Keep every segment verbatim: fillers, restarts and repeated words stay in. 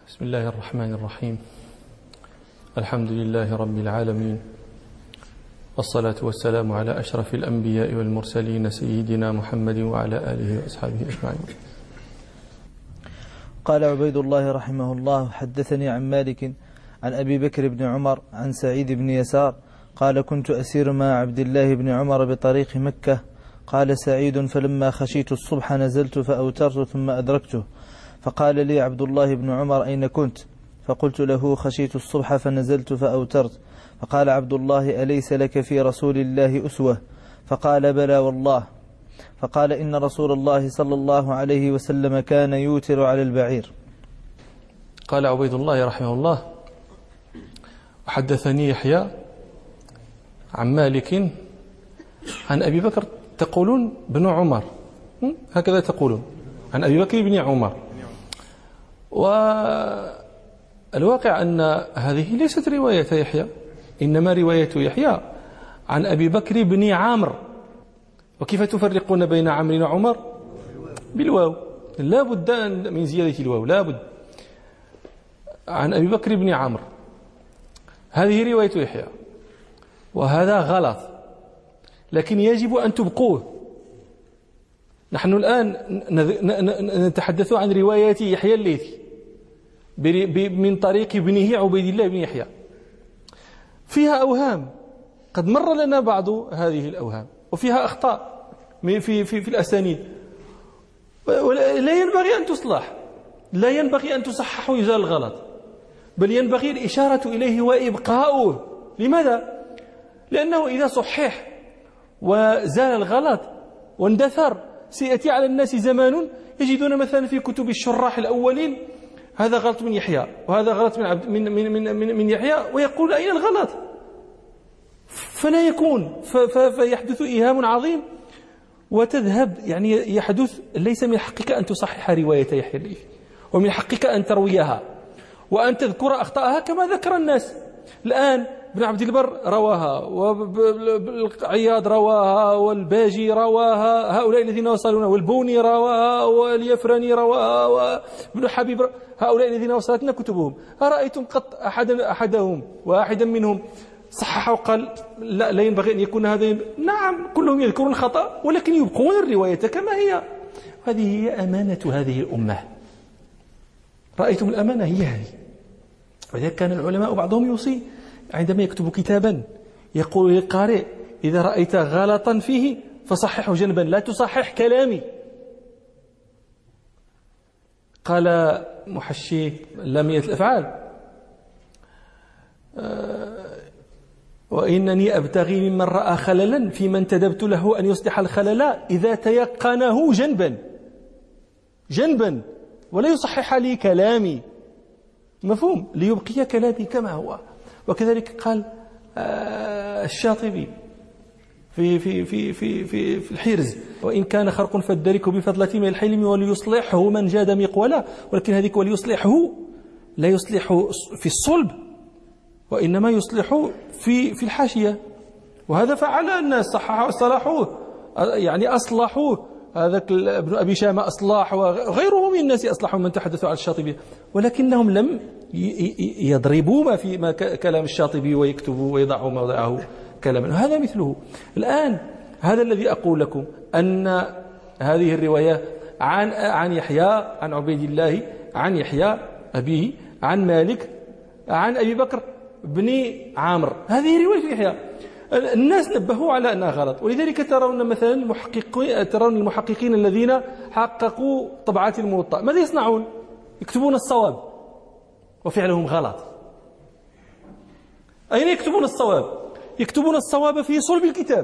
بسم الله الرحمن الرحيم. الحمد لله رب العالمين، والصلاة والسلام على أشرف الأنبياء والمرسلين سيدنا محمد وعلى آله وأصحابه أجمعين. قال عبيد الله رحمه الله: حدثني عن مالك عن أبي بكر بن عمر عن سعيد بن يسار قال: كنت أسير مع عبد الله بن عمر بطريق مكة. قال سعيد: فلما خشيت الصبح نزلت فأوترت ثم أدركته، فقال لي عبد الله بن عمر: أين كنت؟ فقلت له: خشيت الصبح فنزلت فأوترت. فقال عبد الله: أليس لك في رسول الله أسوة؟ فقال: بلى والله. فقال: إن رسول الله صلى الله عليه وسلم كان يوتر على البعير. قال عبيد الله رحمه الله: وحدثني يحيى عن مالك عن أبي بكر، تقولون بن عمر، هكذا تقولون، عن أبي بكر بن عمر. والواقع أن هذه ليست رواية يحيى، إنما رواية يحيى عن أبي بكر بن عامر. وكيف تفرقون بين عمرو وعمر؟ بالواو، لا بد من زيادة الواو، لا بد. عن أبي بكر بن عامر، هذه رواية يحيى، وهذا غلط، لكن يجب أن تبقوه. نحن الآن نتحدث عن رواية يحيى الليثي من طريق ابنه عبيد الله بن يحيى، فيها أوهام، قد مر لنا بعض هذه الأوهام، وفيها أخطاء في, في, في الأسانيد، لا ينبغي أن تصلح، لا ينبغي أن تصحح ويزال الغلط، بل ينبغي الإشارة إليه وإبقاؤه. لماذا؟ لأنه إذا صحح وزال الغلط واندثر سيأتي على الناس زمان يجدون مثلا في كتب الشراح الأولين هذا غلط من يحيى وهذا غلط من عبد من من من, من, من يحيى، ويقول أين الغلط؟ فلا يكون، فيحدث إيهام عظيم وتذهب، يعني يحدث. ليس من حقك أن تصحح رواية يحيى الليثي، ومن حقك أن ترويها وأن تذكر أخطاءها كما ذكر الناس. الآن ابن عبد البر رواها، والعياض رواها، والباجي رواها، هؤلاء الذين وصلونا، والبوني رواها، واليفراني رواها، وابن حبيب، هؤلاء الذين وصلتنا كتبهم. أرأيتم قط أحد أحدهم واحدا منهم صحح وقال لا لا ينبغي أن يكون هذا؟ نعم، كلهم يذكرون خطأ، ولكن يبقون الرواية كما هي. هذه هي أمانة هذه الأمة. رأيتم الأمانة هي هذه. ولذلك كان العلماء بعضهم يوصي عندما يكتب كتابا يقول للقارئ: إذا رأيت غلطا فيه فصححه جنبا، لا تصحح كلامي. قال محشي لامية الأفعال: وإنني أبتغي ممن رأى خللا في من انتدبت له أن يصلح الخلل إذا تيقنه جنبا جنبا ولا يصحح لي كلامي. مفهوم؟ ليبقي كلامي كما هو. وكذلك قال الشاطبي في في في في في, في الحرز: وإن كان خرق فالدرك بفضلة من الحلم وليصلحه من جاد مقولا. ولكن هذيك وليصلحه لا يصلح في الصلب، وإنما يصلح في في الحاشية. وهذا فعل الناس، صححوا صلحوه، يعني أصلحوه. هذاك ابن أبي شامة أصلاح، وغيره من الناس أصلحوا من تحدثوا عن الشاطبي، ولكنهم لم يضربوا ما في ما كلام الشاطبي ويكتبوا ويضعوا موضعه كلاما. هذا مثله. الآن هذا الذي أقول لكم، أن هذه الرواية عن عن يحيى عن عبيد الله عن يحيى أبيه عن مالك عن أبي بكر بن عامر، هذه رواية يحيى. الناس نبهوا على أنها غلط، ولذلك ترون مثلا المحققين ترون المحققين الذين حققوا طبعات الموطأ ماذا يصنعون؟ يكتبون الصواب وفعلهم غلط. أين يكتبون الصواب؟ يكتبون الصواب في صلب الكتاب،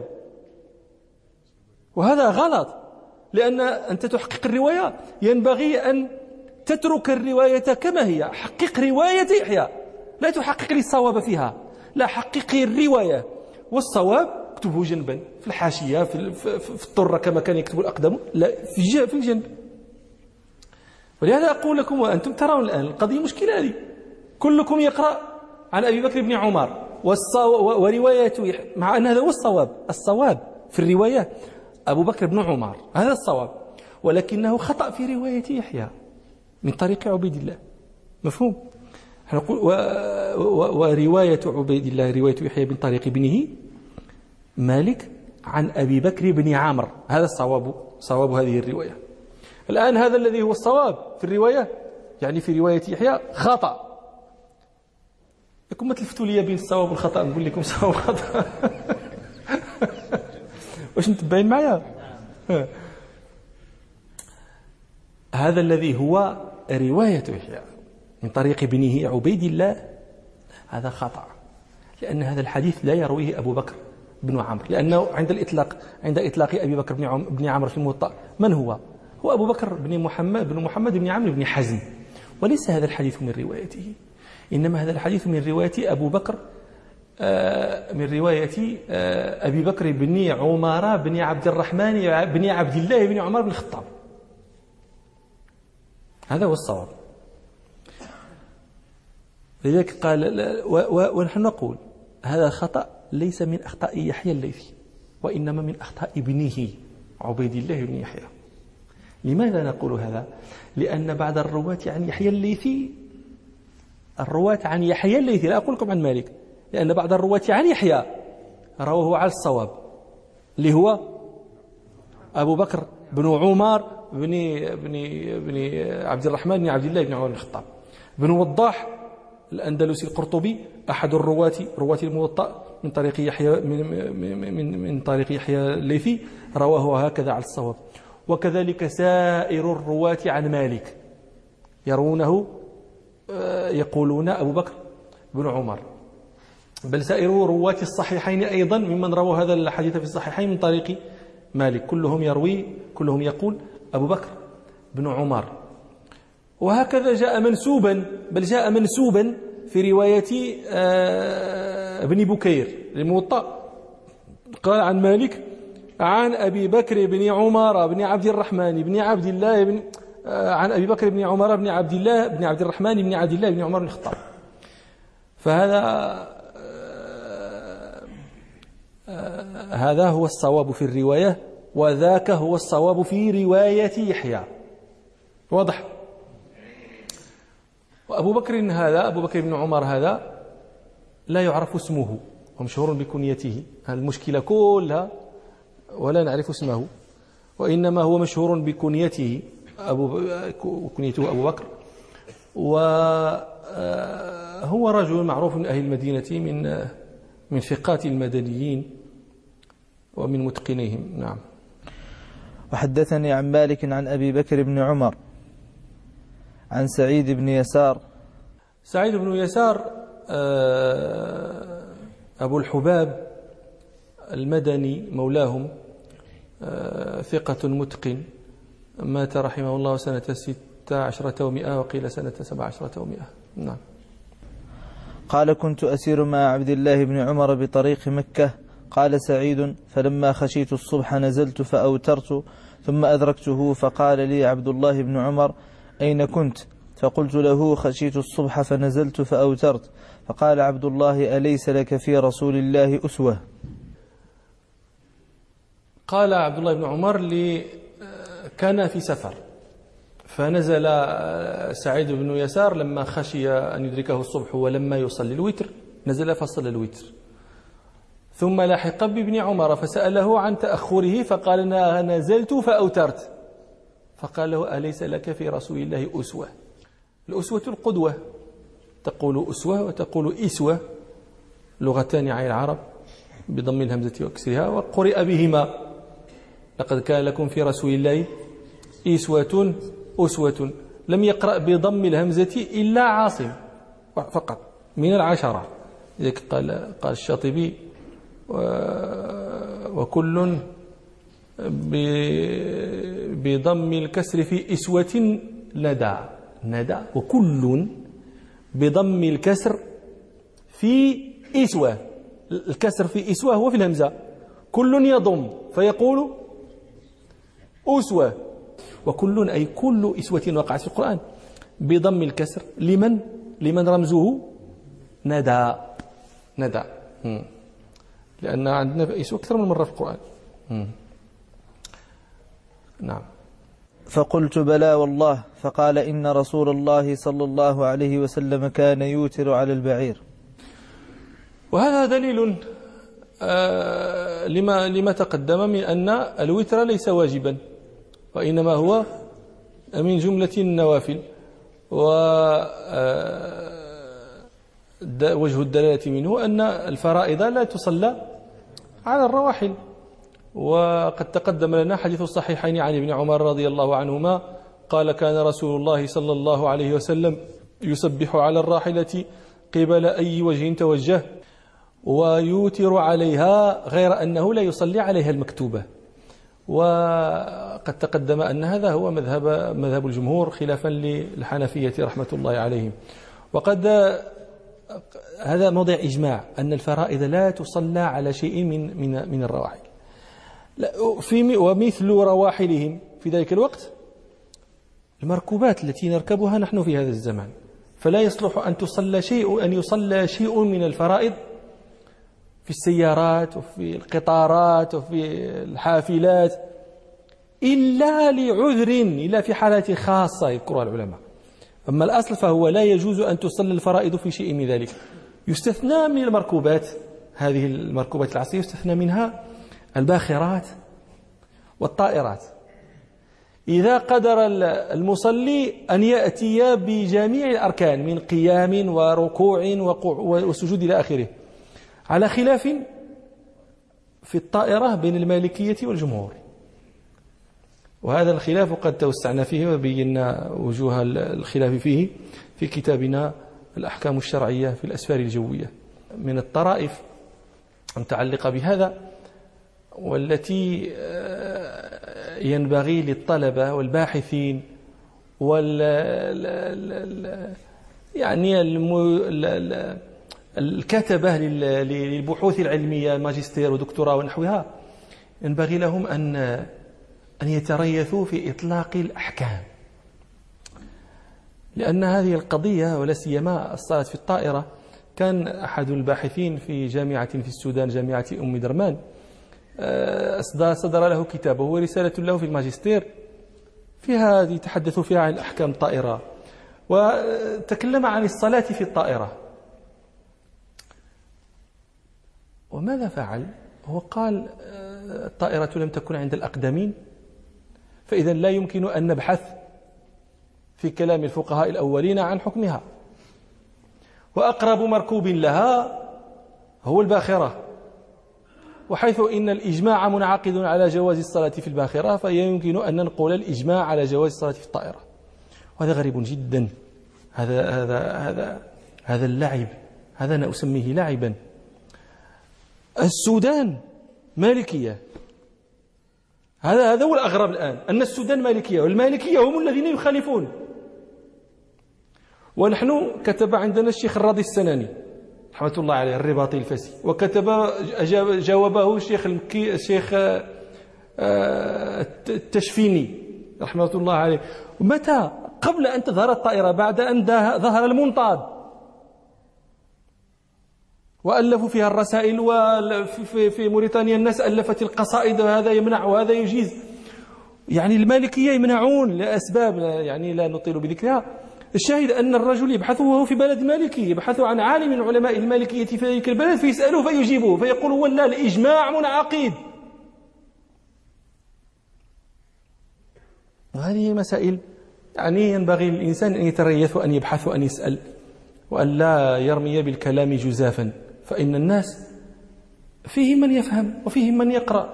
وهذا غلط. لأن أنت تحقق الرواية ينبغي أن تترك الرواية كما هي. حقق رواية يحيى، لا تحقق لي الصواب فيها، لا، حققي الرواية، والصواب اكتبه جنبا في الحاشية في, في, في الطرة كما كان يكتب الأقدم، لا في, في الجنب. ولهذا أقول لكم وأنتم ترون الآن القضية مشكلة هذه. كلكم يقرأ عن أبي بكر بن عمر وروايته، مع أن هذا هو الصواب. الصواب في الرواية أبو بكر بن عمر، هذا الصواب، ولكنه خطأ في رواية يحيى من طريق عبيد الله. مفهوم؟ نقول و... و... ورواية عبيد الله رواية يحيى بن طريق ابنه مالك عن أبي بكر بن عامر، هذا الصواب، صواب هذه الرواية. الآن هذا الذي هو الصواب في الرواية، يعني في رواية يحيى خطأ. لكم ما تلفتوا لي بين الصواب والخطأ، نقول لكم صواب خطأ. واش متبعين معايا؟ هذا الذي هو رواية يحيى من طريق ابنه عبيد الله هذا خطأ، لأن هذا الحديث لا يرويه أبو بكر بن عمرو، لأنه عند الإطلاق عند إطلاق أبي بكر بن عمرو في الموطأ من هو؟ هو أبو بكر بن محمد بن محمد بن عمرو بن حزم، وليس هذا الحديث من روايته، إنما هذا الحديث من رواية أبو بكر آه من رواية آه أبي بكر بن عمر بن عبد الرحمن بن عبد الله بن عمر بن الخطاب. هذا هو الصواب. لذلك قال، ونحن نقول هذا الخطأ ليس من أخطاء يحيى الليثي، وإنما من أخطاء ابنه عبيد الله بن يحيى. لماذا نقول هذا؟ لأن بعض الرواة عن يحيى الليثي، الرواة عن يحيى الليثي، لا أقول لكم عن مالك، لأن بعض الرواة عن يحيى رواه على الصواب، اللي هو أبو بكر بن عمر بن بن بن عبد الرحمن بن عبد الله بن عمر بن الخطاب. بن وضاح الأندلسي القرطبي أحد الرواة رواة الموطأ من طريق يحيى من من من طريق يحيى الليثي رواه هكذا على الصواب. وكذلك سائر الرواة عن مالك يرونه يقولون أبو بكر بن عمر، بل سائر رواة الصحيحين أيضا ممن رووا هذا الحديث في الصحيحين من طريق مالك كلهم يروي كلهم يقول أبو بكر بن عمر. وهكذا جاء منسوبا، بل جاء منسوبا في رواية ابن بكير الموطأ، قال عن مالك عن أبي بكر بن عمر بن عبد الرحمن بن عبد الله بن عن أبي بكر بن عمر بن عبد الله بن عبد الرحمن بن عبد الله بن عمر بن الخطاب. فهذا هذا هو الصواب في الرواية، وذاك هو الصواب في رواية يحيى. واضح؟ وأبو بكر هذا أبو بكر بن عمر هذا لا يعرف اسمه ومشهور بكنيته، هذه المشكلة كلها، ولا نعرف اسمه، وإنما هو مشهور بكنيته أبو كنيته أبو بكر، وهو رجل معروف من أهل المدينة من من ثقات المدنيين ومن متقنيهم. نعم. وحدثني عن مالك عن أبي بكر بن عمر عن سعيد بن يسار. سعيد بن يسار أبو الحباب المدني مولاهم، ثقة متقن، مات رحمه الله سنة ستة عشرة ومئة وقيل سنة سبع عشرة ومئة. نعم. قال كنت أسير مع عبد الله بن عمر بطريق مكة. قال سعيد فلما خشيت الصبح نزلت فأوترت ثم أدركته فقال لي عبد الله بن عمر أين كنت؟ فقلت له خشيت الصبح فنزلت فأوترت. فقال عبد الله أليس لك في رسول الله أسوة؟ قال عبد الله بن عمر لي كان في سفر، فنزل سعيد بن يسار لما خشي أن يدركه الصبح ولما يصلي الوتر نزل فصلى الوتر، ثم لاحق بابن عمر فسأله عن تأخره فقال أنا نزلت فأوترت. فقال له أليس لك في رسول الله أسوة؟ الأسوة القدوة، تقول أسوة وتقول إسوة، لغتان عن العرب بضم الهمزة وكسرها، وقرئ بهما لقد كان لكم في رسول الله إسوة أسوة. لم يقرأ بضم الهمزة إلا عاصم فقط من العشرة. لذلك قال قال الشاطبي وكل بضم الكسر في إسوة ندى ندى وكل بضم الكسر في إسوة، الكسر في إسوة هو في الهمزة، كل يضم فيقول أسوة، وكل أي كل إسوة وقعت في القرآن بضم الكسر لمن لمن رمزه ندى ندى، لأن عندنا إسوة أكثر من مرة في القرآن. نعم. فقلت بلى والله. فقال إن رسول الله صلى الله عليه وسلم كان يوتر على البعير. وهذا دليل آه لما لما تقدم من أن الوتر ليس واجبا، وإنما هو من جملة النوافل. ووجه الدلالة منه أن الفرائض لا تصلى على الرواحل. وقد تقدم لنا حديث الصحيحين عن ابن عمر رضي الله عنهما قال كان رسول الله صلى الله عليه وسلم يسبح على الراحلة قبل أي وجه توجه ويوتر عليها، غير أنه لا يصلي عليها المكتوبة. وقد تقدم أن هذا هو مذهب مذهب الجمهور خلافا للحنفية رحمة الله عليهم. وقد هذا موضع إجماع أن الفرائض لا تصلى على شيء من من من الرواحل. في ومثل رواحلهم في ذلك الوقت المركوبات التي نركبها نحن في هذا الزمان، فلا يصلح أن تصلى شيء أن يصلى شيء من الفرائض في السيارات وفي القطارات وفي الحافلات إلا لعذر، إلا في حالات خاصة يذكرها العلماء. أما الأصل فهو لا يجوز أن تصلى الفرائض في شيء من ذلك. يستثنى من المركوبات، هذه المركوبات العصرية يستثنى منها الباخرات والطائرات. إذا قدر المصلي أن يأتي بجميع الأركان من قيام وركوع وسجود إلى آخره، على خلاف في الطائرة بين المالكية والجمهور. وهذا الخلاف قد توسعنا فيه وبينا وجوه الخلاف فيه في كتابنا الأحكام الشرعية في الأسفار الجوية. من الطرائف المتعلقة بهذا والتي ينبغي للطلبة والباحثين وال يعني الكتبة للبحوث العلمية ماجستير ودكتوراه ونحوها، ينبغي لهم أن أن يتريثوا في إطلاق الأحكام، لأن هذه القضية ولا سيما الصلاة في الطائرة. كان أحد الباحثين في جامعة في السودان، جامعة أم درمان، صدر له كتابه ورسالة له في الماجستير فيها يتحدث فيها عن أحكام الطائرة، وتكلم عن الصلاة في الطائرة. وماذا فعل؟ هو قال الطائرة لم تكن عند الأقدمين، فإذا لا يمكن أن نبحث في كلام الفقهاء الأولين عن حكمها، وأقرب مركوب لها هو الباخرة، وحيث إن الإجماع منعقد على جواز الصلاة في الباخرة فيمكن أن ننقل الإجماع على جواز الصلاة في الطائرة. وهذا غريب جدا. هذا هذا هذا هذا اللعب، هذا أنا أسميه لعبا. السودان مالكية، هذا هذا هو الأغرب الآن، أن السودان مالكية، والمالكية هم الذين يخالفون. ونحن كتب عندنا الشيخ الراضي السناني رحمة الله عليه الرباطي الفاسي، وكتب جاوبه الشيخ المكي الشيخ التشفيني رحمة الله عليه. متى؟ قبل أن تظهر الطائرة، بعد أن ظهر المنطاد، وألفوا فيها الرسائل. وفي في موريتانيا الناس ألفت القصائد، وهذا يمنع وهذا يجيز. يعني المالكية يمنعون لأسباب يعني لا نطيل بذكرها. الشاهد أن الرجل يبحث وهو في بلد مالكي، يبحث عن عالم من علماء المالكية في ذلك البلد فيسأله فيجيبه، فيقول هو لا، الإجماع منعقد. وهذه مسائل يعني ينبغي للإنسان أن يتريث وأن يبحث وأن يسأل، وأن لا يرمي بالكلام جزافا، فإن الناس فيهم من يفهم وفيهم من يقرأ.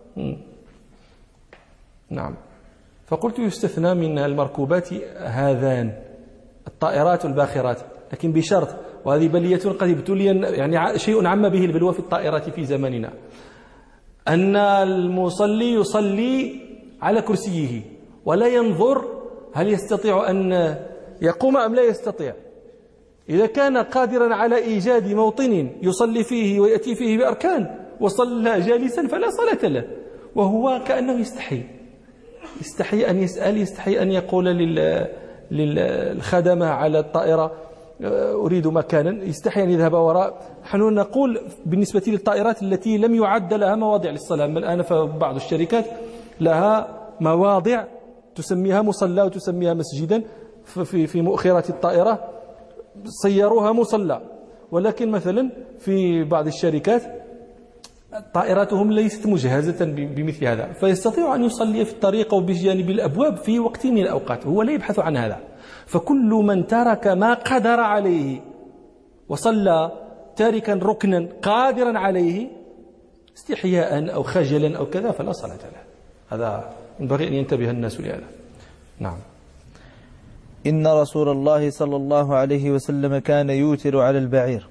نعم. فقلت يستثنى من المركوبات هذان الطائرات والباخرات، لكن بشرط، وهذه بلية قد ابتلي يعني شيء عم به البلوى في الطائرات في زماننا، أن المصلي يصلي على كرسيه ولا ينظر هل يستطيع أن يقوم أم لا يستطيع. إذا كان قادرا على إيجاد موطن يصلي فيه ويأتي فيه بأركان وصلى جالسا فلا صلاة له، وهو كأنه يستحي يستحي أن يسأل، يستحي أن يقول للخدمة على الطائرة أريد مكانا، يستحي أن يذهب وراء. نحن نقول بالنسبة للطائرات التي لم يعد لها مواضع للصلاة، الآن فبعض الشركات لها مواضع تسميها مصلى وتسميها مسجدا في في مؤخرة الطائرة صيروها مصلى، ولكن مثلا في بعض الشركات طائراتهم ليست مجهزة بمثل هذا، فيستطيع أن يصلي في الطريق وبجانب الأبواب في وقت من الأوقات، هو لا يبحث عن هذا. فكل من ترك ما قدر عليه وصلى تاركا ركنا قادرا عليه استحياء أو خجلا أو كذا فلا صلاة له. هذا ينبغي أن ينتبه الناس لهذا. نعم. إن رسول الله صلى الله عليه وسلم كان يوتر على البعير.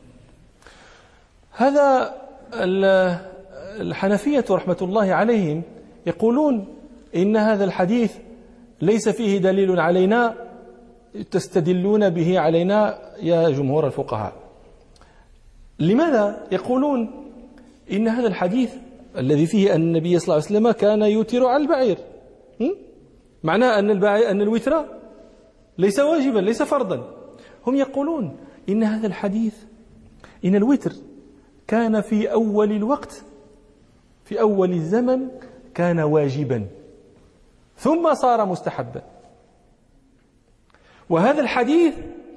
هذا الحنفية رحمة الله عليهم يقولون إن هذا الحديث ليس فيه دليل علينا تستدلون به علينا يا جمهور الفقهاء. لماذا؟ يقولون إن هذا الحديث الذي فيه أن النبي صلى الله عليه وسلم كان يوتر على البعير معناه أن البعير أن الوتر ليس واجبا ليس فرضا. هم يقولون إن هذا الحديث إن الوتر كان في أول الوقت في أول الزمن كان واجبا ثم صار مستحبا، وهذا الحديث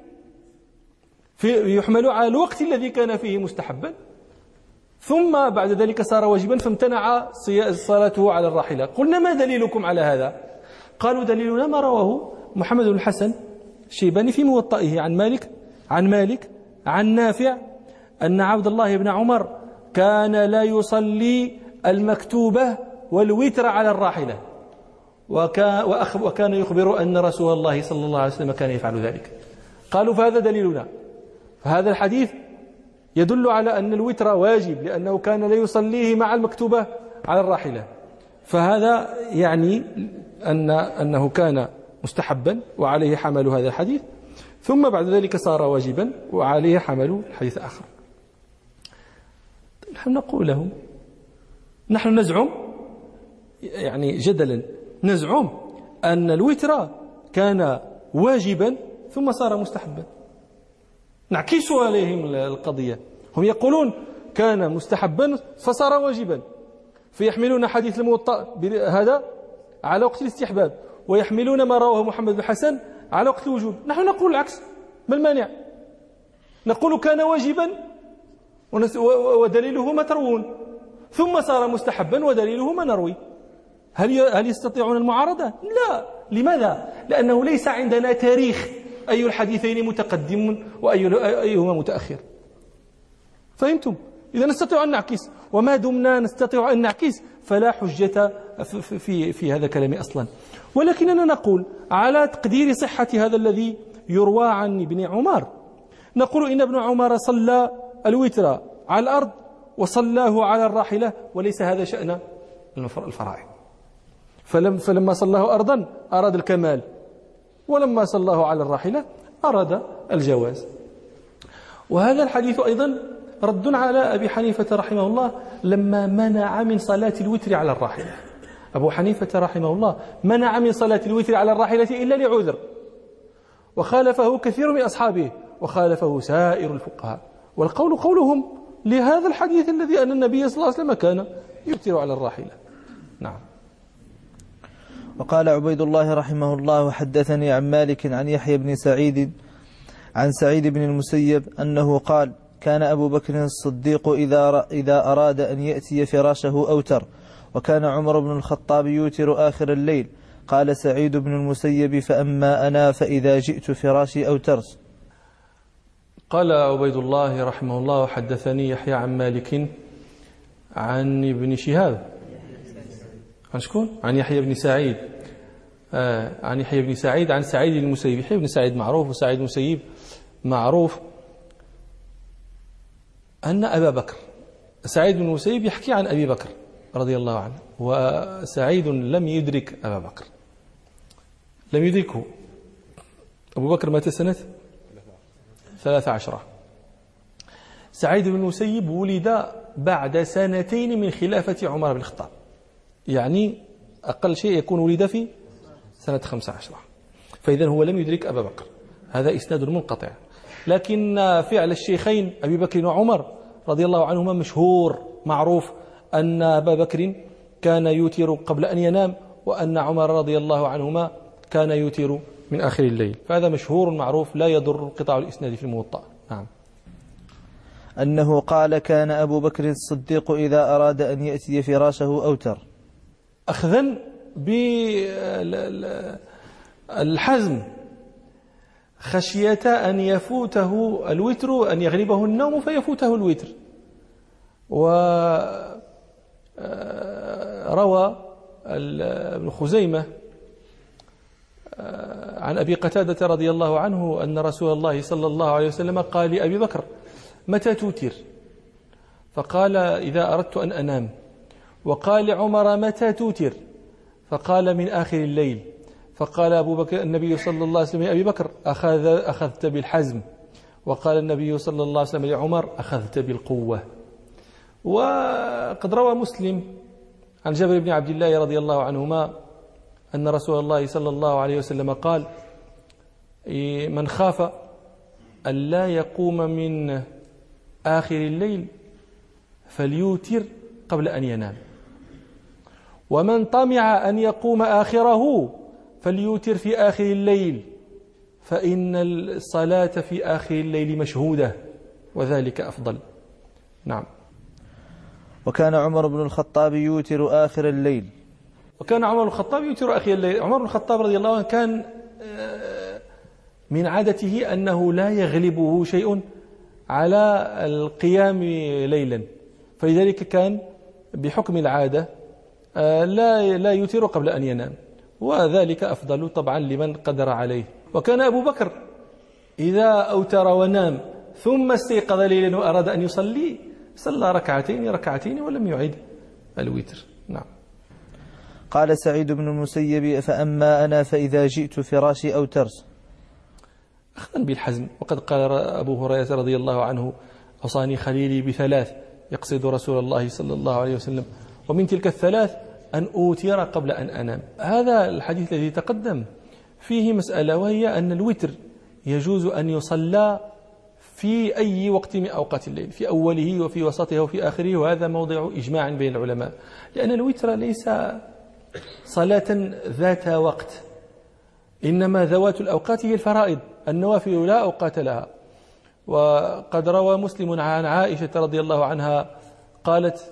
في يحمل على الوقت الذي كان فيه مستحبا ثم بعد ذلك صار واجبا فامتنع صلاته على الراحلة. قلنا ما دليلكم على هذا؟ قالوا دليلنا ما رواه محمد بن الحسن الشيباني في موطئه عن مالك عن مالك عن نافع أن عبد الله بن عمر كان لا يصلي المكتوبة والوتر على الراحلة، وكان يخبر أن رسول الله صلى الله عليه وسلم كان يفعل ذلك. قالوا فهذا دليلنا، فهذا الحديث يدل على أن الوتر واجب لأنه كان لا يصليه مع المكتوبة على الراحلة، فهذا يعني أن أنه كان مستحبا وعليه حمل هذا الحديث، ثم بعد ذلك صار واجبا وعليه حمل الحديث آخر. نحن نقول لهم نحن نزعم يعني جدلا نزعم أن الوتر كان واجبا ثم صار مستحبا، نعكس عليهم القضية. هم يقولون كان مستحبا فصار واجبا، فيحملون حديث الموطأ هذا على وقت الاستحباب ويحملون ما رواه محمد بن حسن على وقت الوجوب. نحن نقول العكس، ما المانع؟ نقول كان واجبا ودليله ما تروون ثم صار مستحبا ودليله ما نروي. هل هل يستطيعون المعارضة؟ لا. لماذا؟ لأنه ليس عندنا تاريخ أي الحديثين متقدم وأيهما متأخر. فهمتم؟ إذا نستطيع أن نعكس، وما دمنا نستطيع أن نعكس فلا حجة في, في, في هذا الكلام أصلا. ولكننا نقول على تقدير صحة هذا الذي يروى عن ابن عمر، نقول إن ابن عمر صلى الوتر على الأرض وصلاه على الراحلة وليس هذا شأن الفرائض. فلم فلما صلاه أرضا أراد الكمال، ولما صلاه على الراحلة أراد الجواز. وهذا الحديث أيضا رد على أبي حنيفة رحمه الله لما منع من صلاة الوتر على الراحلة. أبو حنيفة رحمه الله منع من صلاة الوتر على الراحلة إلا لعذر، وخالفه كثير من أصحابه وخالفه سائر الفقهاء، والقول قولهم لهذا الحديث الذي أن النبي صلى الله عليه وسلم كان يوتر على الراحلة. نعم. وقال عبيد الله رحمه الله حدثني عن مالك عن يحيى بن سعيد عن سعيد بن المسيب أنه قال كان أبو بكر الصديق إذا إذا أراد أن يأتي فراشه أوتر، وكان عمر بن الخطاب يوتر آخر الليل. قال سعيد بن المسيب فأما أنا فإذا جئت فراشي أوترت. قال عبيد الله رحمه الله حدثني يحيى عن مالك عن ابن شهاب عن شكون؟ عن يحيى بن سعيد آه عن يحيى بن سعيد عن سعيد بن المسيب. يحيى بن سعيد معروف وسعيد بن المسيب معروف أن أبا بكر، سعيد بن المسيب يحكي عن أبي بكر رضي الله عنه، وسعيد لم يدرك أبا بكر، لم يدركه. أبو بكر مات سنة ثلاث عشرة. سعيد بن المسيب ولد بعد سنتين من خلافة عمر بن الخطاب، يعني أقل شيء يكون ولد في سنة خمس عشرة، فإذا هو لم يدرك أبا بكر. هذا إسناد منقطع، لكن فعل الشيخين أبي بكر وعمر رضي الله عنهما مشهور معروف، أن أبا بكر كان يوتر قبل أن ينام، وأن عمر رضي الله عنهما كان يوتر من آخر الليل. فهذا مشهور معروف لا يضر انقطاع الإسناد في الموطأ. نعم. أنه قال كان أبو بكر الصديق إذا أراد أن يأتي فراشه أوتر، أخذا بالحزم خشية أن يفوته الوتر، أن يغلبه النوم فيفوته الوتر. وروى ابن خزيمة عن أبي قتادة رضي الله عنه أن رسول الله صلى الله عليه وسلم قال لأبي بكر متى توتر؟ فقال إذا أردت أن أنام. وقال لعمر متى توتر؟ فقال من آخر الليل. فقال أبو بكر النبي صلى الله عليه وسلم يا أبي بكر أخذ أخذت بالحزم. وقال النبي صلى الله عليه وسلم لعمر أخذت بالقوة. وقد روى مسلم عن جابر بن عبد الله رضي الله عنهما أن رسول الله صلى الله عليه وسلم قال من خاف أن لا يقوم من آخر الليل فليوتر قبل أن ينام، ومن طمع أن يقوم آخره فليوتر في آخر الليل، فإن الصلاة في آخر الليل مشهودة وذلك أفضل. نعم. وكان عمر بن الخطاب يوتر آخر الليل. وكان عمر بن الخطاب يوتر آخر الليل. عمر بن الخطاب رضي الله عنه كان من عادته أنه لا يغلبه شيء على القيام ليلا، فلذلك كان بحكم العادة لا لا يوتر قبل أن ينام، وذلك أفضل طبعا لمن قدر عليه. وكان أبو بكر إذا أوتر ونام ثم استيقظ ليلا وأراد أن يصلي صلى ركعتين ركعتين ولم يعد الوتر. نعم. قال سعيد بن المسيب فأما أنا فإذا جئت فراشي أوترت، أخذا بالحزم. وقد قال أبو هريرة رضي الله عنه أوصاني خليلي بثلاث، يقصد رسول الله صلى الله عليه وسلم، ومن تلك الثلاث أن أوتر قبل أن أنام. هذا الحديث الذي تقدم فيه مسألة، وهي أن الوتر يجوز أن يصلى في أي وقت من أوقات الليل، في أوله وفي وسطه وفي آخره، وهذا موضع إجماع بين العلماء، لأن الوتر ليس صلاة ذات وقت، إنما ذوات الأوقات هي الفرائض، النوافل لا أوقات لها. وقد روى مسلم عن عائشة رضي الله عنها قالت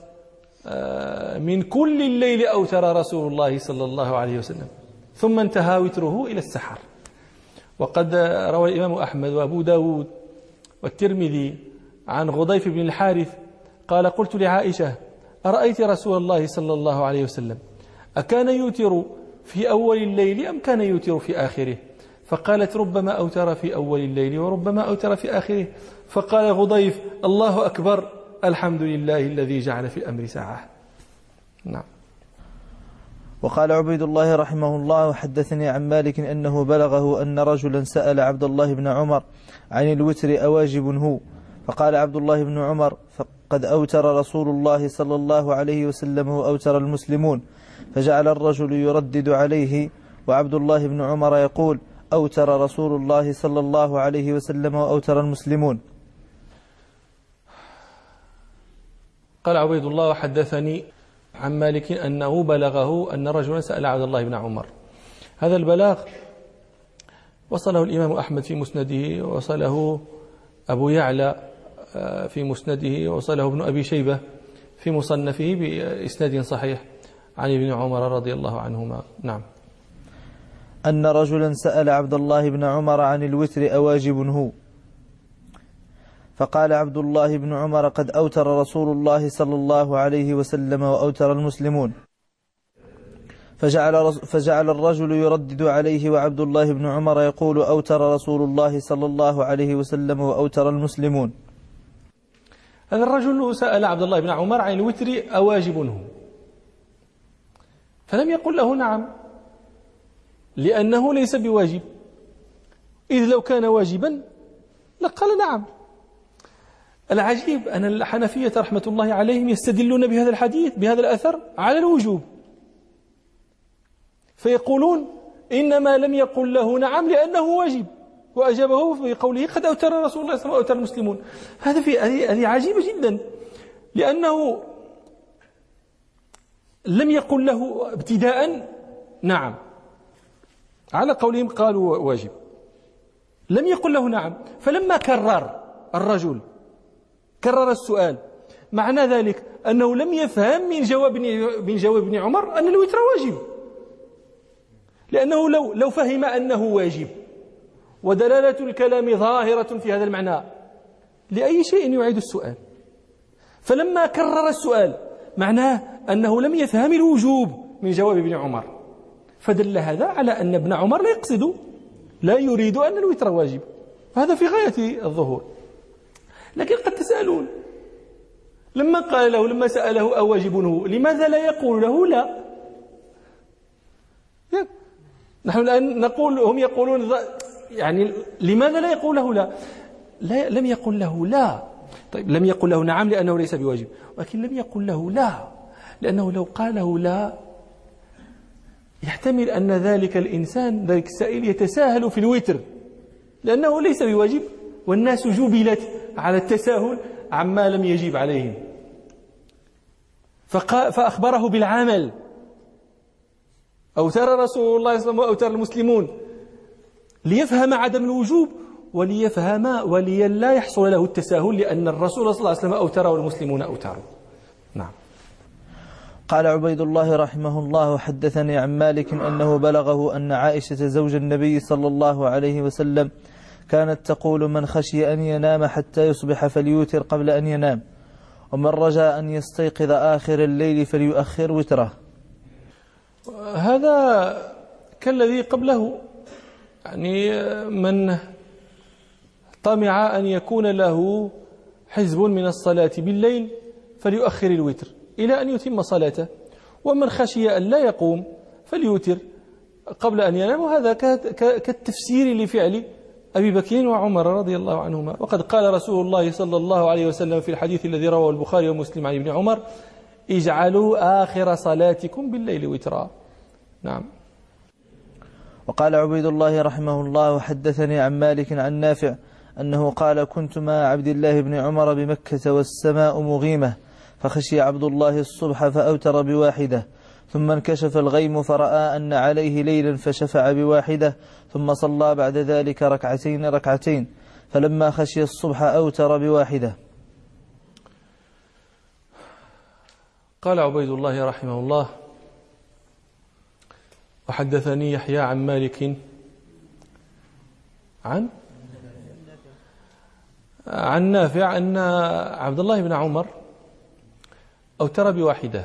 من كل الليل أوتر رسول الله صلى الله عليه وسلم ثم انتهى وتره إلى السحر. وقد روى الإمام أحمد وأبو داود والترمذي عن غضيف بن الحارث قال قلت لعائشة أرأيت رسول الله صلى الله عليه وسلم أكان يوتر في أول الليل أم كان يوتر في آخره؟ فقالت ربما أوتر في أول الليل وربما أوتر في آخره. فقال غضيف الله أكبر، الحمد لله الذي جعل في الأمر ساعة. نعم. وقال عبيد الله رحمه الله حدثني عن مالك أنه بلغه أن رجلا سأل عبد الله بن عمر عن الوتر أواجب هو؟ فقال عبد الله بن عمر فقد أوتر رسول الله صلى الله عليه وسلم وأوتر المسلمون. فجعل الرجل يردد عليه، وعبد الله بن عمر يقول أوتر رسول الله صلى الله عليه وسلم وأوتر المسلمون. قال عبيد الله وحدثني عن مالك أنه بلغه أن رجلا سأل عبد الله بن عمر. هذا البلاغ وصله الإمام أحمد في مسنده، وصله أبو يعلى في مسنده، وصله ابن أبي شيبة في مصنفه بإسناد صحيح عن ابن عمر رضي الله عنهما. نعم. أن رجلا سأل عبد الله بن عمر عن الوتر أواجب هو؟ فقال عبد الله بن عمر قد أوتر رسول الله صلى الله عليه وسلم وأوتر المسلمون. فجعل, فجعل الرجل يردد عليه، وعبد الله بن عمر يقول أوتر رسول الله صلى الله عليه وسلم وأوتر المسلمون. هذا الرجل سأل عبد الله بن عمر عن الوتر أواجب هو؟ فلم يقل له نعم، لأنه ليس بواجب، إذ لو كان واجبا لقال نعم. العجيب أن الحنفية رحمة الله عليهم يستدلون بهذا الحديث بهذا الأثر على الوجوب، فيقولون إنما لم يقل له نعم لأنه واجب، وأجابه بقوله قد أوتر رسول الله صلى الله عليه وسلم وأوتر المسلمون. هذا في هذه عجيبة جدا، لأنه لم يقل له ابتداء نعم، على قولهم قالوا واجب. لم يقل له نعم. فلما كرر الرجل كرر السؤال، معنى ذلك أنه لم يفهم من جواب من جواب ابن عمر أن الوتر واجب، لأنه لو لو فهم أنه واجب ودلالة الكلام ظاهرة في هذا المعنى لأي شيء يعيد السؤال. فلما كرر السؤال معناه أنه لم يفهم الوجوب من جواب ابن عمر، فدل هذا على أن ابن عمر لا يقصد لا يريد أن الوتر واجب، هذا في غاية الظهور. لكن قد تسألون لما قال له لما سأله أواجب هو لماذا لا يقول له لا؟ نحن الآن نقول هم يقولون يعني لماذا لا يقول له لا؟ لا لم يقل له لا. طيب لم يقل له نعم لأنه ليس بواجب، ولكن لم يقل له لا لأنه لو قال له لا يحتمل أن ذلك الإنسان ذلك السائل يتساهل في الوتر لأنه ليس بواجب، والناس جبلت على التساهل عما لم يجب عليهم، فأخبره بالعمل. أوتر رسول الله صلى الله عليه وسلم وأوتر المسلمون ليفهم عدم الوجوب وليفهم ولي لا يحصل له التساهل، لأن الرسول صلى الله عليه وسلم أوتر والمسلمون أوتروا. نعم. قال عبيد الله رحمه الله: حدثني عن مالك أنه بلغه أن عائشة زوج النبي صلى الله عليه وسلم كانت تقول: من خشي أن ينام حتى يصبح فليوتر قبل أن ينام، ومن رجا أن يستيقظ آخر الليل فليؤخر وتره. هذا كالذي قبله، يعني من طمع أن يكون له حزب من الصلاة بالليل فليؤخر الوتر إلى أن يتم صلاته، ومن خشي أن لا يقوم فليوتر قبل أن ينام. وهذا كالتفسير لفعل أبي بكر وعمر رضي الله عنهما. وقد قال رسول الله صلى الله عليه وسلم في الحديث الذي رواه البخاري ومسلم عن ابن عمر: اجعلوا آخر صلاتكم بالليل وترا. نعم. وقال عبيد الله رحمه الله: حدثني عن مالك عن نافع أنه قال: كنت مع عبد الله بن عمر بمكة والسماء مغيمة، فخشي عبد الله الصبح فأوتر بواحدة، ثم انكشف الغيم فرأى أن عليه ليلا فشفع بواحدة، ثم صلى بعد ذلك ركعتين ركعتين، فلما خشي الصبح أوتر بواحدة. قال عبيد الله رحمه الله: وحدثني يحيى عن مالك عن عن نافع أن عبد الله بن عمر أوتر بواحدة،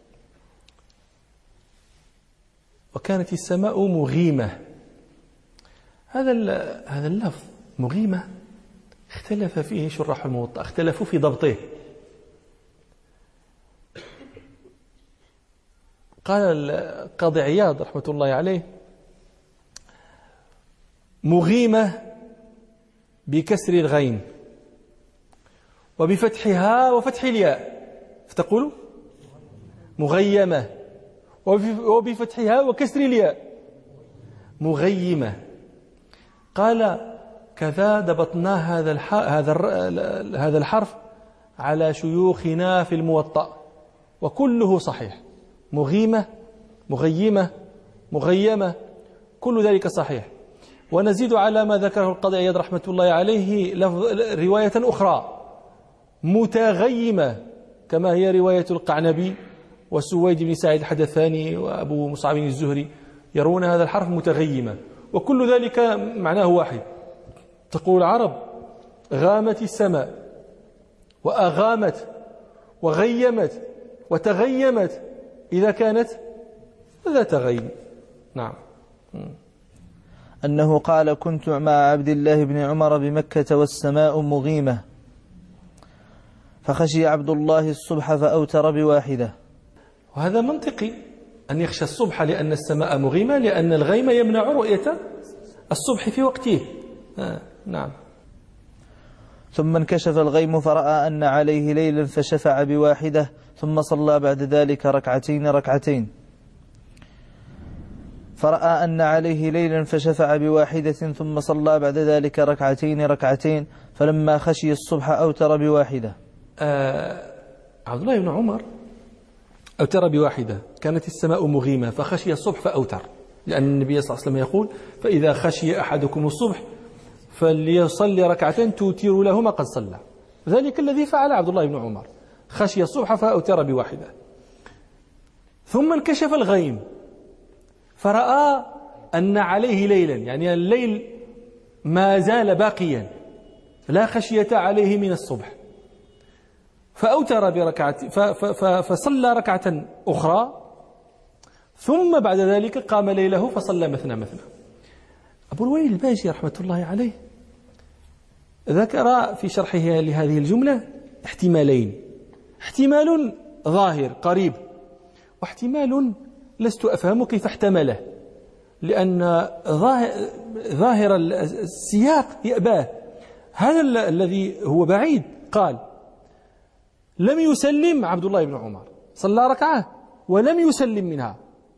وكانت السماء مغيمة. هذا هذا اللفظ مغيمة اختلف فيه شراح الموطأ، اختلفوا في ضبطه. قال القاضي عياض رحمة الله عليه: مغيمة بكسر الغين وبفتحها وفتح الياء، فتقول مغيمة، وبفتحها وكسر الياء مغيمة. قال: كذا ضبطنا هذا هذا هذا الحرف على شيوخنا في الموطأ وكله صحيح. مغيمة، مغيمة، مغيمة، كل ذلك صحيح. ونزيد على ما ذكره القاضي عياض رحمة الله عليه رواية أخرى متغيمة، كما هي رواية القعنبي وسويد بن سعيد الحدثاني وأبو مصعب الزهري، يرون هذا الحرف متغيمة، وكل ذلك معناه واحد. تقول العرب: غامت السماء، وأغامت، وغيمت، وتغيمت إذا كانت ذات غيم. نعم. أنه قال: كنت مع عبد الله بن عمر بمكة والسماء مغيمة، فخشي عبد الله الصبح فأوتر بواحدة. وهذا منطقي أن يخشى الصبح لأن السماء مغيمة، لأن الغيم يمنع رؤية الصبح في وقته. آه. نعم. ثم انكشف الغيم فرأى أن عليه ليلا فشفع بواحدة، ثم صلى بعد ذلك ركعتين ركعتين فرأى أن عليه ليلا فشفع بواحدة، ثم صلى بعد ذلك ركعتين ركعتين فلما خشي الصبح أوتر بواحدة. آه عبد الله بن عمر أوتر بواحدة، كانت السماء مغيمة فخشي الصبح فأوتر، لأن النبي صلى الله عليه وسلم يقول فإذا خشي أحدكم الصبح فليصلي ركعتين توتر له ما قد صلى، ذلك الذي فعل عبد الله بن عمر، خشي الصبح فأوتر بواحدة. ثم انكشف الغيم فرأى أن عليه ليلا، يعني الليل ما زال باقيا لا خشية عليه من الصبح، فأوتر بركعة فصلى ركعة أخرى، ثم بعد ذلك قام ليله فصلى مثنى مثنى. أبو الوليد الباجي رحمة الله عليه ذكر في شرحه لهذه الجملة احتمالين، احتمال ظاهر قريب، واحتمال لست أفهم كيف احتمله، لأن ظاهر السياق يأباه. هذا الذي هو بعيد قال لم يسلم عبد الله بن عمر، صلى ركعة ولم يسلم منها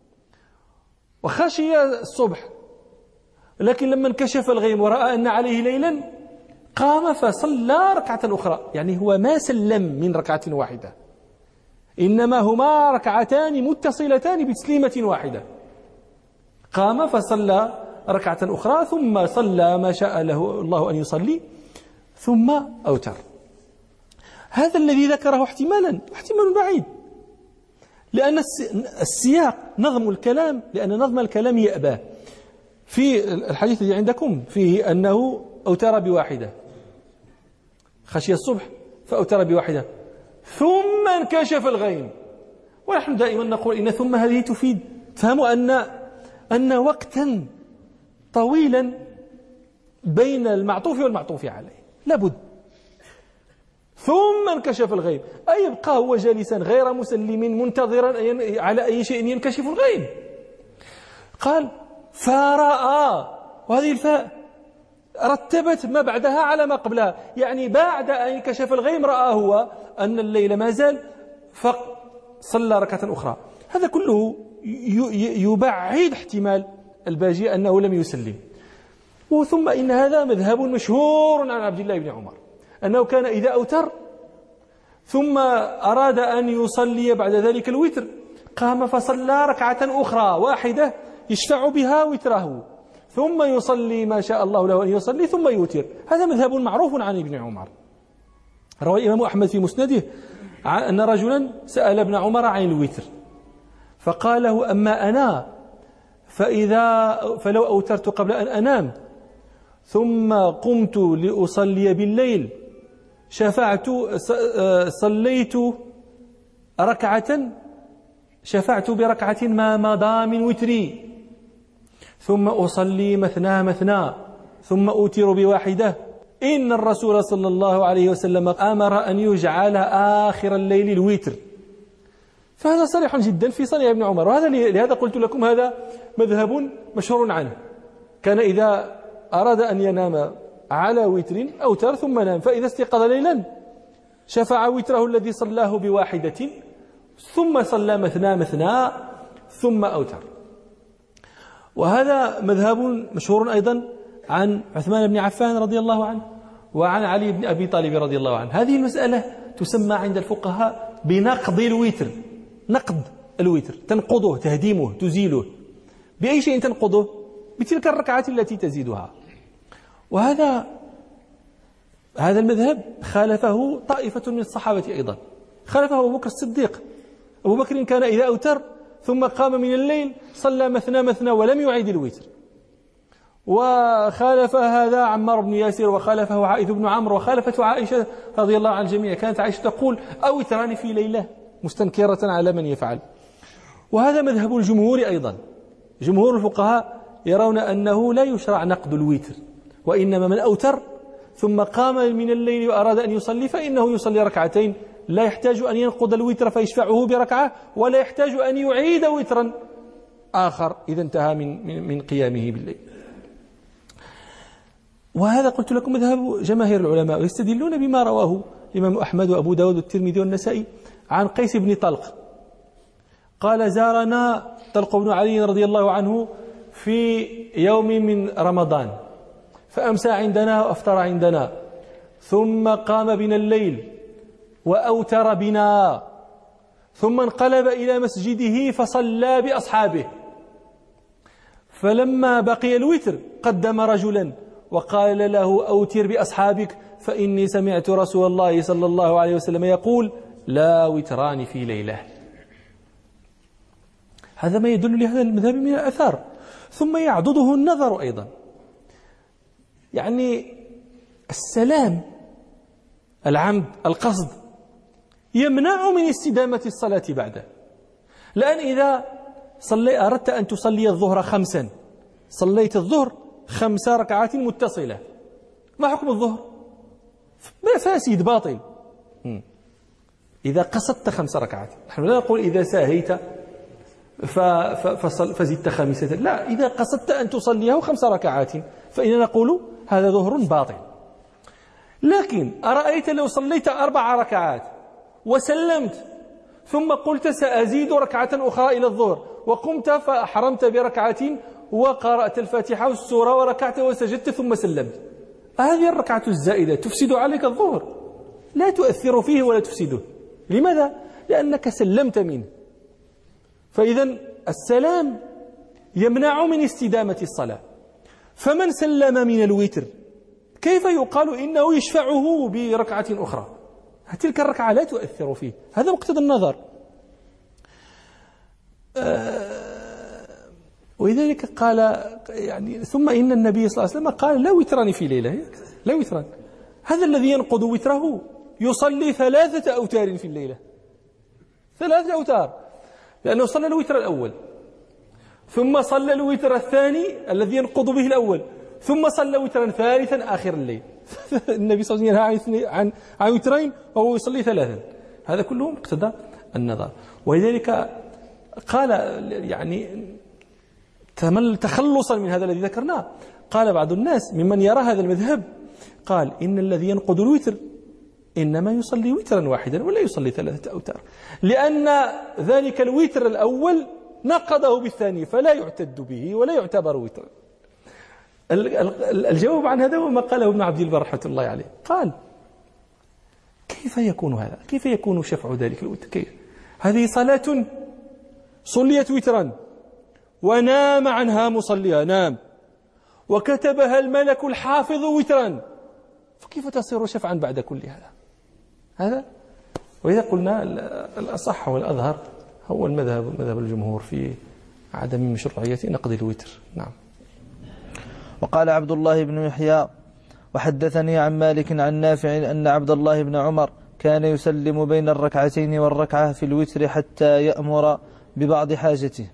وخشي الصبح، لكن لما انكشف الغيم ورأى أن عليه ليلا قام فصلى ركعة أخرى، يعني هو ما سلم من ركعة واحدة، إنما هما ركعتان متصلتان بتسليمة واحدة. قام فصلى ركعة أخرى ثم صلى ما شاء له الله أن يصلي ثم أوتر. هذا الذي ذكره احتمالا احتمال بعيد، لأن السياق نظم الكلام، لأن نظم الكلام يأباه. في الحديث الذي عندكم فيه أنه أوتر بواحدة، خشي الصبح فأوتر بواحدة ثم انكشف الغيم، ونحن دائما نقول إن ثم هذه تفيد فهموا أن أن وقتا طويلا بين المعطوف والمعطوف عليه لابد. ثم انكشف الغيم أي يبقى هو جالسا غير مسلم منتظرا على أي شيء ينكشف الغيم. قال فرأى، وهذه الفاء رتبت ما بعدها على ما قبلها، يعني بعد أن كشف الغيم رأى هو أن الليل ما زال فصلى ركعة أخرى. هذا كله يبعد احتمال الباجي أنه لم يسلم. وثم إن هذا مذهب مشهور عن عبد الله بن عمر أنه كان إذا أوتر ثم أراد أن يصلي بعد ذلك الوتر قام فصلى ركعة أخرى واحدة يشفع بها وتره، ثم يصلي ما شاء الله له أن يصلي ثم يوتر. هذا مذهب معروف عن ابن عمر. روى الإمام أحمد في مسنده أن رجلا سأل ابن عمر عن الوتر فقال له أما أنا فإذا فلو أوترت قبل أن أنام ثم قمت لأصلي بالليل شفعت صليت ركعة شفعت بركعة ما مضى من وتري ثم أصلي مثنى مثنى ثم أوتر بواحدة، إن الرسول صلى الله عليه وسلم أمر أن يجعل آخر الليل الوتر. فهذا صريح جدا في صنيع ابن عمر، وهذا لهذا قلت لكم هذا مذهب مشهور عنه. كان إذا أراد أن ينام على وتر أوتر ثم نام، فإذا استيقظ ليلا شفع وتره الذي صلاه بواحدة ثم صلى مثنى مثنى ثم أوتر. وهذا مذهب مشهور أيضا عن عثمان بن عفان رضي الله عنه وعن علي بن أبي طالب رضي الله عنه. هذه المسألة تسمى عند الفقهاء بنقض الوتر، نقض الوتر، تنقضه تهديمه تزيله. بأي شيء تنقضه؟ بتلك الركعات التي تزيدها. وهذا هذا المذهب خالفه طائفة من الصحابة أيضا، خالفه أبو بكر الصديق. أبو بكر كان إذا أوتر ثم قام من الليل صلى مثنى مثنى ولم يعيد الوتر. وخالف هذا عمار بن ياسر، وخالفه عائذ بن عمرو، وخالفته عائشة رضي الله عن الجميع. كانت عائشة تقول أوتران في ليلة مستنكرة على من يفعل. وهذا مذهب الجمهور أيضا. جمهور الفقهاء يرون أنه لا يشرع نقد الوتر، وإنما من أوتر ثم قام من الليل وأراد أن يصلي فإنه يصلي ركعتين، لا يحتاج أن ينقض الوتر فيشفعه بركعة، ولا يحتاج أن يعيد وترا آخر إذا انتهى من, من, من قيامه بالليل. وهذا قلت لكم مذهب جماهير العلماء، ويستدلون بما رواه الإمام أحمد وأبو داود والترمذي والنسائي عن قيس بن طلق قال زارنا طلق بن علي رضي الله عنه في يوم من رمضان فأمسى عندنا وأفطر عندنا، ثم قام بنا الليل وأوتر بنا، ثم انقلب إلى مسجده فصلى بأصحابه، فلما بقي الوتر قدم رجلا وقال له أوتر بأصحابك فإني سمعت رسول الله صلى الله عليه وسلم يقول لا وتران في ليلة. هذا ما يدل لهذا المذهب من الأثار. ثم يعضده النظر أيضا، يعني السلام العمد القصد يمنع من استدامة الصلاة بعده. لأن إذا صلي أردت أن تصلي الظهر خمسا، صليت الظهر خمس ركعات متصلة، ما حكم الظهر؟ فاسد باطل. إذا قصدت خمس ركعات، نحن لا نقول إذا ساهيت فزدت خامسة، لا، إذا قصدت أن تصليه خمس ركعات فإننا نقول هذا ظهر باطل. لكن أرأيت لو صليت أربع ركعات وسلمت ثم قلت سأزيد ركعة أخرى إلى الظهر، وقمت فأحرمت بركعة وقرأت الفاتحة والسورة وركعت وسجدت ثم سلمت، هذه الركعة الزائدة تفسد عليك الظهر؟ لا تؤثر فيه ولا تفسده. لماذا؟ لأنك سلمت منه. فإذا السلام يمنع من استدامة الصلاة. فمن سلم من الوتر كيف يقال إنه يشفعه بركعة أخرى؟ تلك الركعة لا تؤثر فيه، هذا مقتضى النظر. ولذلك قال يعني ثم إن النبي صلى الله عليه وسلم قال لا وتران في ليلة، لا وتران. هذا الذي ينقض وتره يصلي ثلاثة أوتار في الليلة، ثلاثة أوتار، لأنه صلى الوتر الأول ثم صلى الوتر الثاني الذي ينقض به الأول ثم صلى وترا ثالثا آخر الليل. النبي صلى الله عليه وسلم ينهى عن عن وترين وهو يصلي ثلاثا، هذا كله مقتضى النظر. ولذلك قال يعني تخلصا من هذا الذي ذكرناه، قال بعض الناس ممن يرى هذا المذهب قال إن الذي ينقض الوتر إنما يصلي وترا واحدا ولا يصلي ثلاثة أوتار، لأن ذلك الوتر الأول نقضه بالثاني فلا يعتد به ولا يعتبر وترا. الجواب عن هذا وما قاله ابن عبد البر رحمة الله عليه، قال كيف يكون هذا؟ كيف يكون شفع ذلك الوتر؟ كيف؟ هذه صلاة صليت وترا ونام عنها مصليها، نام وكتبها الملك الحافظ وترا، فكيف تصير شفعا بعد كل هذا؟ هذا وإذا قلنا الأصح والأظهر هو المذهب مذهب الجمهور في عدم مشروعية نقض الوتر. نعم. وقال عبد الله بن يحيى وحدثني عن مالك عن نافع أن عبد الله بن عمر كان يسلم بين الركعتين والركعة في الوتر حتى يأمر ببعض حاجته.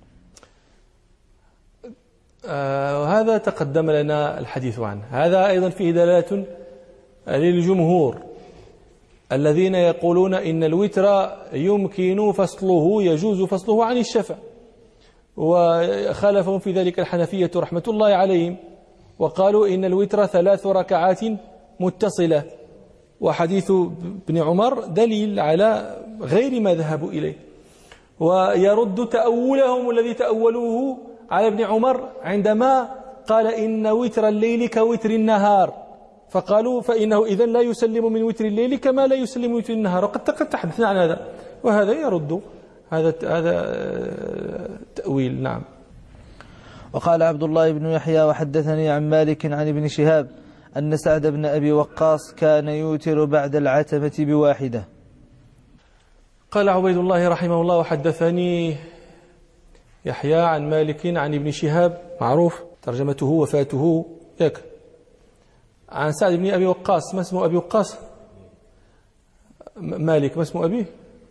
آه هذا تقدم لنا الحديث عنه. هذا أيضا فيه دلالة للجمهور الذين يقولون إن الوتر يمكن فصله، يجوز فصله عن الشفع، وخالفهم في ذلك الحنفية رحمة الله عليهم وقالوا إن الوتر ثلاث ركعات متصلة، وحديث ابن عمر دليل على غير ما ذهبوا إليه، ويرد تأولهم الذي تأولوه على ابن عمر عندما قال إن وتر الليل كوتر النهار، فقالوا فإنه إذن لا يسلم من وتر الليل كما لا يسلم من وتر النهار، وقد تحدثنا عن هذا، وهذا يرد هذا هذا تأويل. نعم. وقال عبد الله بن يحيى وحدثني عن مالك عن ابن شهاب أن سعد بن أبي وقاص كان يوتر بعد العتمة بواحدة. قال عبيد الله رحمه الله وحدثني يحيى عن مالك عن ابن شهاب، معروف ترجمته وفاته ياك، عن سعد بن أبي وقاص. ما اسم أبي وقاص؟ مالك. ما اسم أبيه؟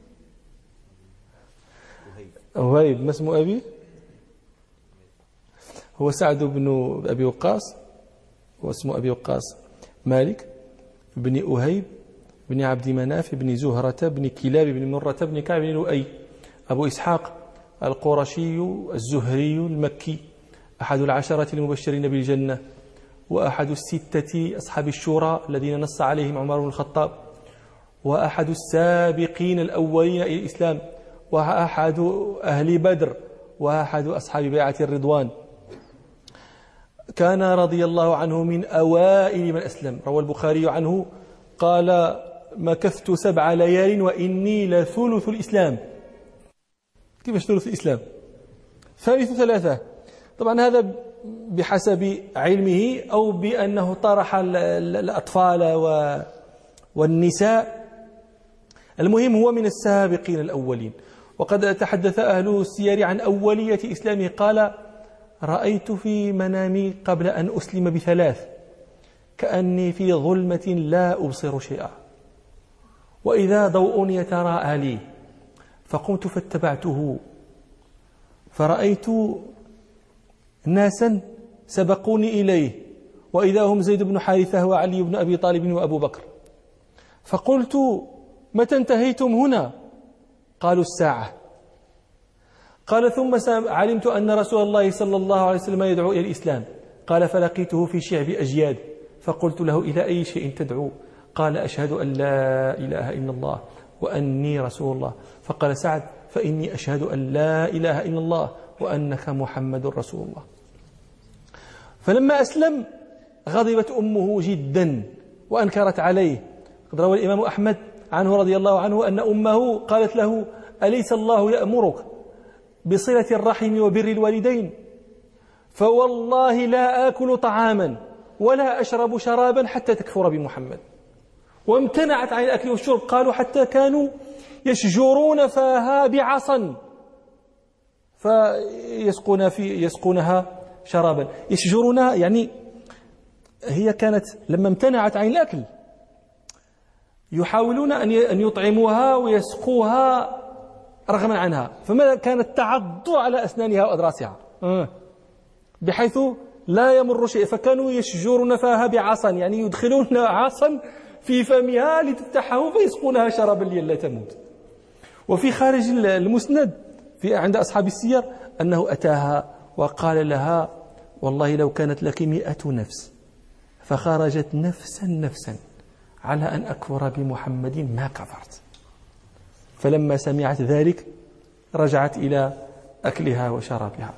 وهيب. ما اسم أبيه؟ هو سعد بن أبي وقاص، واسم أبي وقاص مالك بن أهيب بن عبد مناف بن زهرة بن كلاب بن مرة بن كعب بن لؤي، أبو إسحاق القرشي الزهري المكي، أحد العشرة المبشرين بالجنة، وأحد الستة أصحاب الشورى الذين نص عليهم عمر بن الخطاب، وأحد السابقين الأولين إلى الإسلام، وأحد أهل بدر، وأحد أصحاب بيعة الرضوان. كان رضي الله عنه من أوائل من أسلم. روى البخاري عنه قال مكثت سبع ليال وإني لثلث الإسلام. كيف ثلث الإسلام؟ ثالث ثلاثة. طبعا هذا بحسب علمه أو بأنه طرح الأطفال والنساء. المهم هو من السابقين الأولين. وقد تحدث أهل السير عن أولية إسلامه، قال: رأيت في منامي قبل أن أسلم بثلاث كأني في ظلمة لا أبصر شيئا، وإذا ضوء يتراءى لي، فقمت فاتبعته، فرأيت ناسا سبقوني إليه، وإذا هم زيد بن حارثة وعلي بن أبي طالب وأبو بكر، فقلت: متى انتهيتم هنا؟ قالوا: الساعة. قال: ثم علمت أن رسول الله صلى الله عليه وسلم يدعو إلى الإسلام. قال: فلقيته في شعب أجياد، فقلت له: إلى أي شيء تدعو؟ قال: أشهد أن لا إله إلا الله وأني رسول الله. فقال سعد: فإني أشهد أن لا إله إلا الله وأنك محمد رسول الله. فلما أسلم غضبت أمه جدا وأنكرت عليه. قد روى الإمام أحمد عنه رضي الله عنه أن أمه قالت له: أليس الله يأمرك بصلة الرحم وبر الوالدين؟ فوالله لا آكل طعاما ولا أشرب شرابا حتى تكفر بمحمد. وامتنعت عن الأكل والشرب، قالوا حتى كانوا يشجرون فاها بعصا فيسقون في يسقونها شرابا. يشجرونها يعني هي كانت لما امتنعت عن الأكل يحاولون أن يطعموها ويسقوها رغما عنها، فما كانت تعض على أسنانها وأضراسها بحيث لا يمر شيء، فكانوا يشجرون فاها بعصا، يعني يدخلون عصا في فمها لتفتحه فيسقونها شرابا لئلا تموت. وفي خارج المسند في عند أصحاب السير أنه أتاها وقال لها: والله لو كانت لك مئة نفس فخرجت نفسا نفسا على أن أكفر بمحمد ما كفرت. فلما سمعت ذلك رجعت إلى أكلها وشرابها.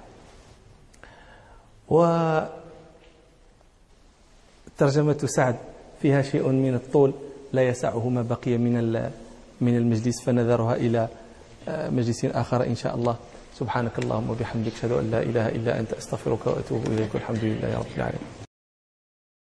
وترجمة سعد فيها شيء من الطول لا يسعه ما بقي من من المجلس، فنذرها إلى مجلس آخر إن شاء الله. سبحانك اللهم وبحمدك، أشهد أن لا إله إلا أنت، أستغفرك وأتوب إليك، والحمد لله رب العالمين.